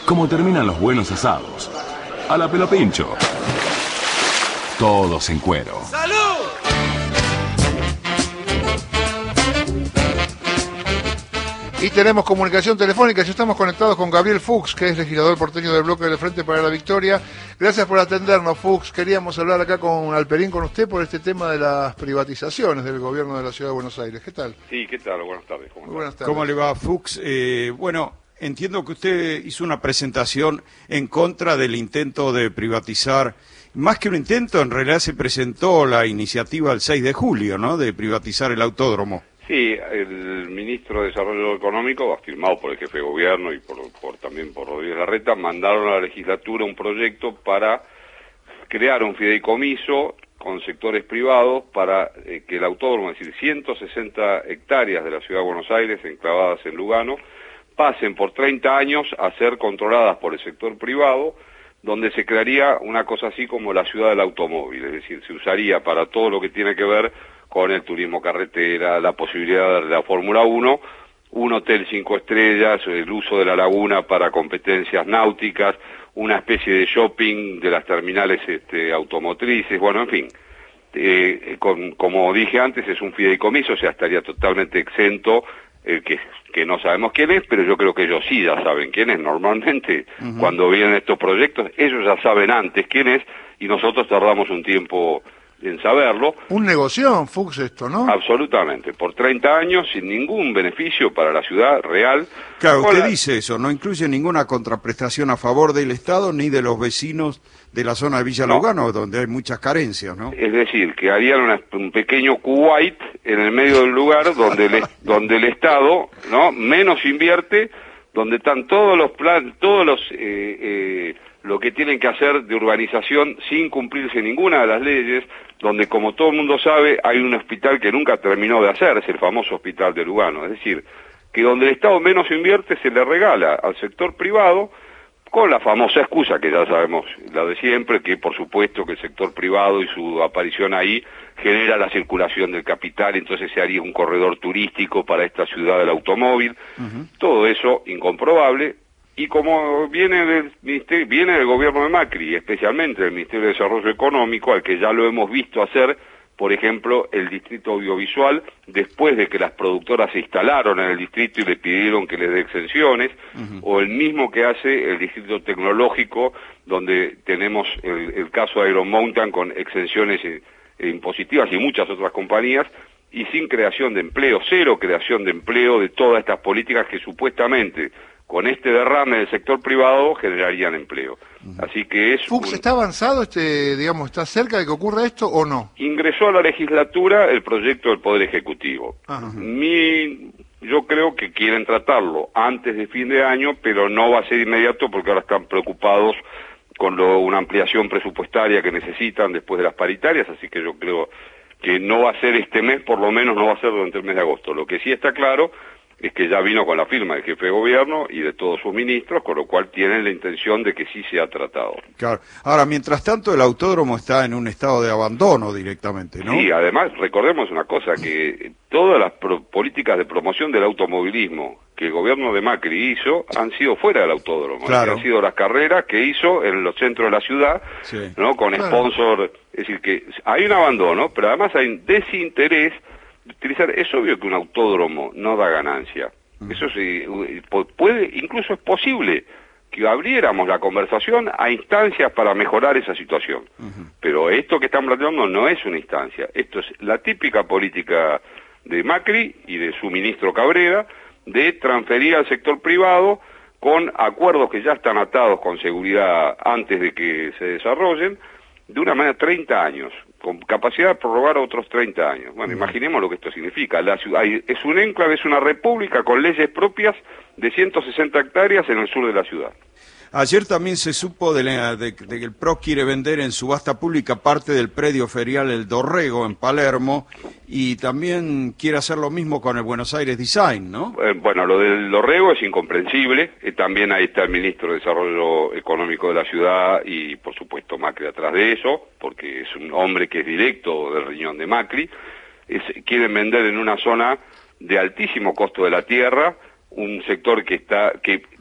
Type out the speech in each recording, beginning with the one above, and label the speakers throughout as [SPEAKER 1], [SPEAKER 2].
[SPEAKER 1] Como terminan los buenos asados. A la pelo pincho. Todos en cuero.
[SPEAKER 2] ¡Salud!
[SPEAKER 3] Y tenemos comunicación telefónica, ya estamos conectados con Gabriel Fuchs, que es legislador porteño del bloque del Frente para la Victoria. Gracias por atendernos, Fuchs. Queríamos hablar acá con Alperín, con usted, por este tema de las privatizaciones del gobierno de la Ciudad de Buenos Aires. ¿Qué tal?
[SPEAKER 4] Sí, ¿qué tal? Buenas tardes.
[SPEAKER 3] Muy buenas tardes.
[SPEAKER 5] ¿Cómo le va, Fuchs? Bueno, entiendo que usted hizo una presentación en contra del intento de privatizar. Más que un intento, en realidad se presentó la iniciativa el 6 de julio, ¿no?, de privatizar el autódromo.
[SPEAKER 4] Sí, el ministro de Desarrollo Económico, afirmado por el jefe de gobierno y también por Rodríguez Larreta, mandaron a la legislatura un proyecto para crear un fideicomiso con sectores privados para que el autódromo, es decir, 160 hectáreas de la Ciudad de Buenos Aires, enclavadas en Lugano, pasen por 30 años a ser controladas por el sector privado, donde se crearía una cosa así como la ciudad del automóvil, es decir, se usaría para todo lo que tiene que ver con el turismo carretera, la posibilidad de la Fórmula 1, un hotel 5 estrellas, el uso de la laguna para competencias náuticas, una especie de shopping de las terminales automotrices, bueno, en fin, como dije antes, es un fideicomiso, o sea, estaría totalmente exento, que no sabemos quién es, pero yo creo que ellos sí ya saben quién es. Normalmente, cuando vienen estos proyectos, ellos ya saben antes quién es, y nosotros tardamos un tiempo en saberlo.
[SPEAKER 3] Un negocio, Fuchs, esto, ¿no?
[SPEAKER 4] Absolutamente, por 30 años, sin ningún beneficio para la ciudad real.
[SPEAKER 5] Claro, usted dice eso, no incluye ninguna contraprestación a favor del Estado ni de los vecinos de la zona de Villa Lugano, donde hay muchas carencias, ¿no?
[SPEAKER 4] Es decir, que harían un pequeño Kuwait en el medio del lugar donde el Estado, ¿no?, menos invierte, donde están todos los planes, lo que tienen que hacer de urbanización sin cumplirse ninguna de las leyes, donde, como todo el mundo sabe, hay un hospital que nunca terminó de hacerse, el famoso hospital de Lugano. Es decir, que donde el Estado menos invierte se le regala al sector privado, con la famosa excusa que ya sabemos, la de siempre, que por supuesto que el sector privado y su aparición ahí genera la circulación del capital, entonces se haría un corredor turístico para esta ciudad del automóvil. Todo eso incomprobable. Y como viene del gobierno de Macri, especialmente del Ministerio de Desarrollo Económico, al que ya lo hemos visto hacer, por ejemplo, el distrito audiovisual, después de que las productoras se instalaron en el distrito y le pidieron que les dé exenciones, o el mismo que hace el distrito tecnológico, donde tenemos el caso de Iron Mountain con exenciones impositivas y muchas otras compañías, y sin creación de empleo, cero creación de empleo de todas estas políticas que supuestamente con este derrame del sector privado generarían empleo. Así que es...
[SPEAKER 3] Fuchs, ¿está avanzado está cerca de que ocurra esto o no?
[SPEAKER 4] Ingresó a la legislatura el proyecto del Poder Ejecutivo. Yo creo que quieren tratarlo antes de fin de año, pero no va a ser inmediato porque ahora están preocupados con una ampliación presupuestaria que necesitan después de las paritarias, así que yo creo que no va a ser este mes, por lo menos no va a ser durante el mes de agosto. Lo que sí está claro es que ya vino con la firma del jefe de gobierno y de todos sus ministros, con lo cual tienen la intención de que sí sea tratado.
[SPEAKER 5] Claro. Ahora, mientras tanto, el autódromo está en un estado de abandono directamente, ¿no?
[SPEAKER 4] Sí, además, recordemos una cosa, que todas las políticas de promoción del automovilismo que el gobierno de Macri hizo han sido fuera del autódromo.
[SPEAKER 5] Claro.
[SPEAKER 4] Han sido las carreras que hizo en los centros de la ciudad,
[SPEAKER 5] sí,
[SPEAKER 4] ¿no?, con sponsor. Es decir, que hay un abandono, pero además hay un desinterés de utilizar. Es obvio que un autódromo no da ganancia. Eso sí, incluso es posible que abriéramos la conversación a instancias para mejorar esa situación. Pero esto que están planteando no es una instancia. Esto es la típica política de Macri y de su ministro Cabrera, de transferir al sector privado con acuerdos que ya están atados con seguridad antes de que se desarrollen, de una manera 30 años, con capacidad de prorrogar otros 30 años. Bueno, imaginemos lo que esto significa. La ciudad es un enclave, es una república con leyes propias de 160 hectáreas en el sur de la ciudad.
[SPEAKER 5] Ayer también se supo de que el PRO quiere vender en subasta pública parte del predio ferial El Dorrego en Palermo, y también quiere hacer lo mismo con el Buenos Aires Design, ¿no?
[SPEAKER 4] Bueno, lo del Dorrego es incomprensible. También ahí está el ministro de Desarrollo Económico de la ciudad y, por supuesto, Macri atrás de eso, porque es un hombre que es directo del riñón de Macri. Quieren vender en una zona de altísimo costo de la tierra, un sector que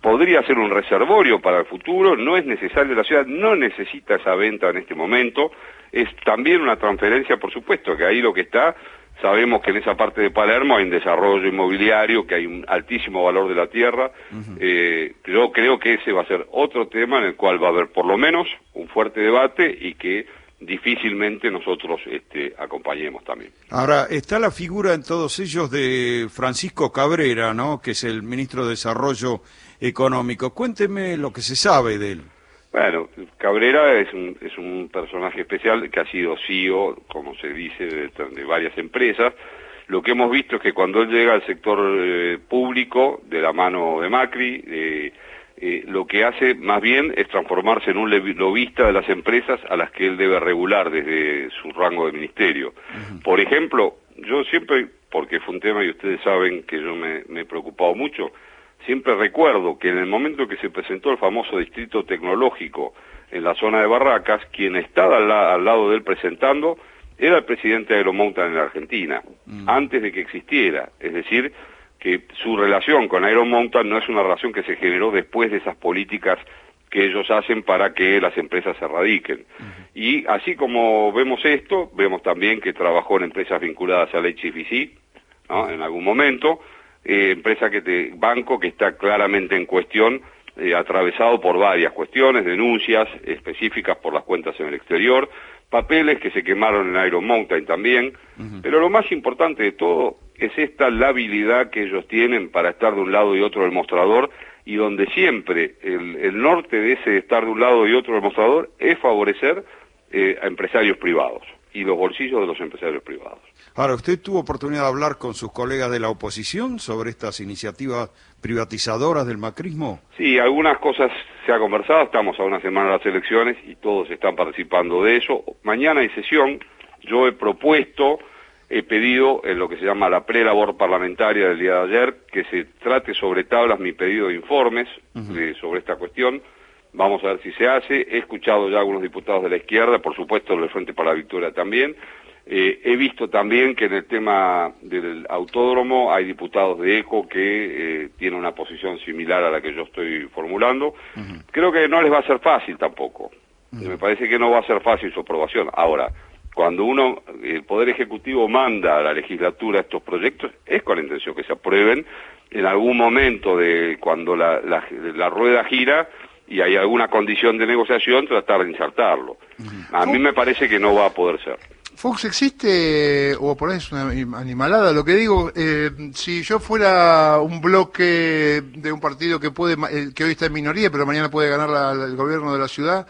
[SPEAKER 4] podría ser un reservorio para el futuro, no es necesario, la ciudad no necesita esa venta en este momento, es también una transferencia, por supuesto, que ahí lo que está, sabemos que en esa parte de Palermo hay un desarrollo inmobiliario, que hay un altísimo valor de la tierra, yo creo que ese va a ser otro tema en el cual va a haber por lo menos un fuerte debate y que difícilmente nosotros acompañemos también.
[SPEAKER 5] Ahora, está la figura en todos ellos de Francisco Cabrera, ¿no?, que es el ministro de Desarrollo Económico. Cuénteme lo que se sabe de él.
[SPEAKER 4] Bueno, Cabrera es un personaje especial que ha sido CEO, como se dice, de varias empresas. Lo que hemos visto es que cuando él llega al sector público, de la mano de Macri, lo que hace más bien es transformarse en un lobista de las empresas a las que él debe regular desde su rango de ministerio. Por ejemplo, yo siempre, porque fue un tema y ustedes saben que yo me he preocupado mucho, siempre recuerdo que en el momento que se presentó el famoso distrito tecnológico en la zona de Barracas, quien estaba al lado de él presentando era el presidente de Iron Mountain en la Argentina, antes de que existiera. Es decir, que su relación con Iron Mountain no es una relación que se generó después de esas políticas que ellos hacen para que las empresas se radiquen. Y así como vemos esto, vemos también que trabajó en empresas vinculadas al HFC, ¿no?, en algún momento, banco que está claramente en cuestión, atravesado por varias cuestiones, denuncias específicas por las cuentas en el exterior, papeles que se quemaron en Iron Mountain también, pero lo más importante de todo es esta labilidad que ellos tienen para estar de un lado y otro del mostrador, y donde siempre el norte de ese estar de un lado y otro del mostrador es favorecer a empresarios privados y los bolsillos de los empresarios privados.
[SPEAKER 5] Ahora, ¿usted tuvo oportunidad de hablar con sus colegas de la oposición sobre estas iniciativas privatizadoras del macrismo? Sí,
[SPEAKER 4] algunas cosas se ha conversado, estamos a una semana de las elecciones y todos están participando de eso. Mañana hay sesión, yo he pedido en lo que se llama la prelabor parlamentaria del día de ayer, que se trate sobre tablas mi pedido de informes sobre esta cuestión. Vamos a ver si se hace. He escuchado ya a algunos diputados de la izquierda, por supuesto del Frente para la Victoria también. He visto también que en el tema del autódromo hay diputados de ECO que tienen una posición similar a la que yo estoy formulando. Creo que no les va a ser fácil tampoco. Me parece que no va a ser fácil su aprobación. Ahora, cuando el Poder Ejecutivo manda a la legislatura estos proyectos, es con la intención que se aprueben en algún momento de cuando la rueda gira y hay alguna condición de negociación, tratar de insertarlo. A mí me parece que no va a poder ser.
[SPEAKER 3] Fox, existe, o por ahí es una animalada lo que digo, si yo fuera un bloque de un partido que hoy está en minoría, pero mañana puede ganar el gobierno de la ciudad,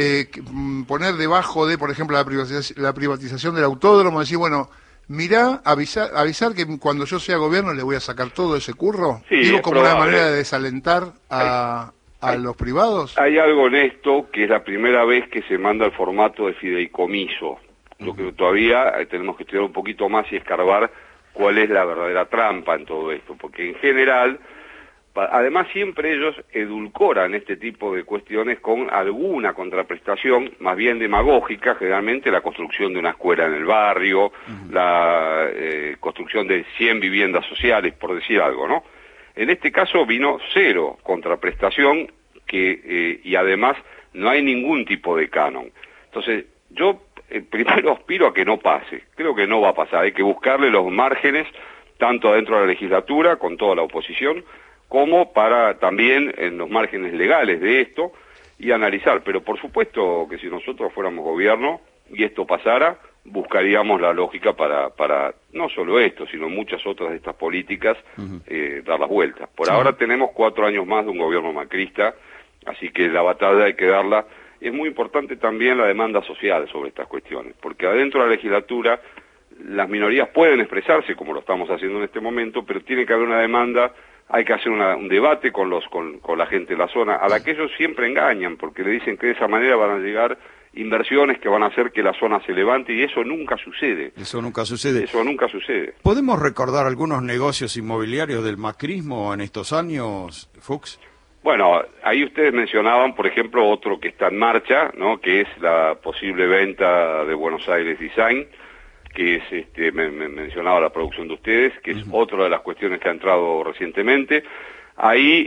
[SPEAKER 3] poner debajo de, por ejemplo, la privatización del autódromo, decir, bueno, mirá, avisar que cuando yo sea gobierno le voy a sacar todo ese curro,
[SPEAKER 4] sí,
[SPEAKER 3] digo, como una manera de desalentar a los privados.
[SPEAKER 4] Hay algo en esto que es la primera vez que se manda el formato de fideicomiso. Lo que todavía tenemos que estudiar un poquito más y escarbar cuál es la verdadera trampa en todo esto, porque en general, además siempre ellos edulcoran este tipo de cuestiones con alguna contraprestación, más bien demagógica, generalmente la construcción de una escuela en el barrio, la construcción de 100 viviendas sociales, por decir algo, ¿no? En este caso vino cero contraprestación y además no hay ningún tipo de canon. Entonces, yo primero aspiro a que no pase, creo que no va a pasar, hay que buscarle los márgenes, tanto adentro de la legislatura, con toda la oposición, como para también en los márgenes legales de esto, y analizar, pero por supuesto que si nosotros fuéramos gobierno y esto pasara, buscaríamos la lógica para no solo esto, sino muchas otras de estas políticas, dar las vueltas. Por ahora tenemos 4 años más de un gobierno macrista, así que la batalla hay que darla. Es muy importante también la demanda social sobre estas cuestiones, porque adentro de la legislatura las minorías pueden expresarse, como lo estamos haciendo en este momento, pero tiene que haber una demanda, hay que hacer un debate con la gente de la zona, a la que ellos siempre engañan, porque le dicen que de esa manera van a llegar inversiones que van a hacer que la zona se levante, y eso nunca sucede.
[SPEAKER 5] Eso nunca sucede.
[SPEAKER 4] Eso nunca sucede.
[SPEAKER 5] ¿Podemos recordar algunos negocios inmobiliarios del macrismo en estos años, Fuchs?
[SPEAKER 4] Bueno, ahí ustedes mencionaban, por ejemplo, otro que está en marcha, ¿no?, que es la posible venta de Buenos Aires Design, que es, mencionaba la producción de ustedes, que es otra de las cuestiones que ha entrado recientemente. Ahí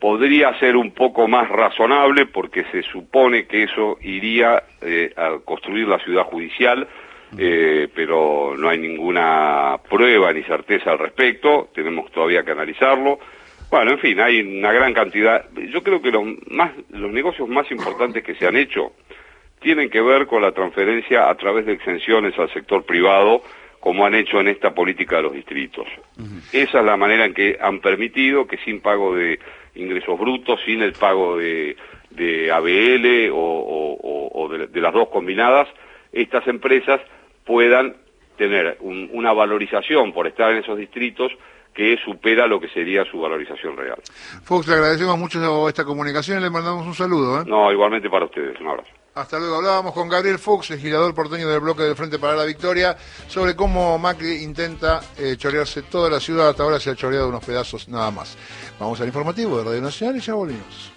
[SPEAKER 4] podría ser un poco más razonable porque se supone que eso iría a construir la ciudad judicial, pero no hay ninguna prueba ni certeza al respecto, tenemos todavía que analizarlo. Bueno, en fin, hay una gran cantidad. Yo creo que los negocios más importantes que se han hecho tienen que ver con la transferencia a través de exenciones al sector privado, como han hecho en esta política de los distritos. Esa es la manera en que han permitido que sin pago de ingresos brutos, sin el pago de ABL o de las dos combinadas, estas empresas puedan tener una valorización por estar en esos distritos que supera lo que sería su valorización real.
[SPEAKER 3] Fuchs, le agradecemos mucho esta comunicación y le mandamos un saludo.
[SPEAKER 4] No, igualmente para ustedes, un abrazo.
[SPEAKER 3] Hasta luego. Hablábamos con Gabriel Fuchs, legislador porteño del bloque del Frente para la Victoria, sobre cómo Macri intenta chorearse toda la ciudad. Hasta ahora se ha choreado unos pedazos nada más. Vamos al informativo de Radio Nacional y ya volvemos.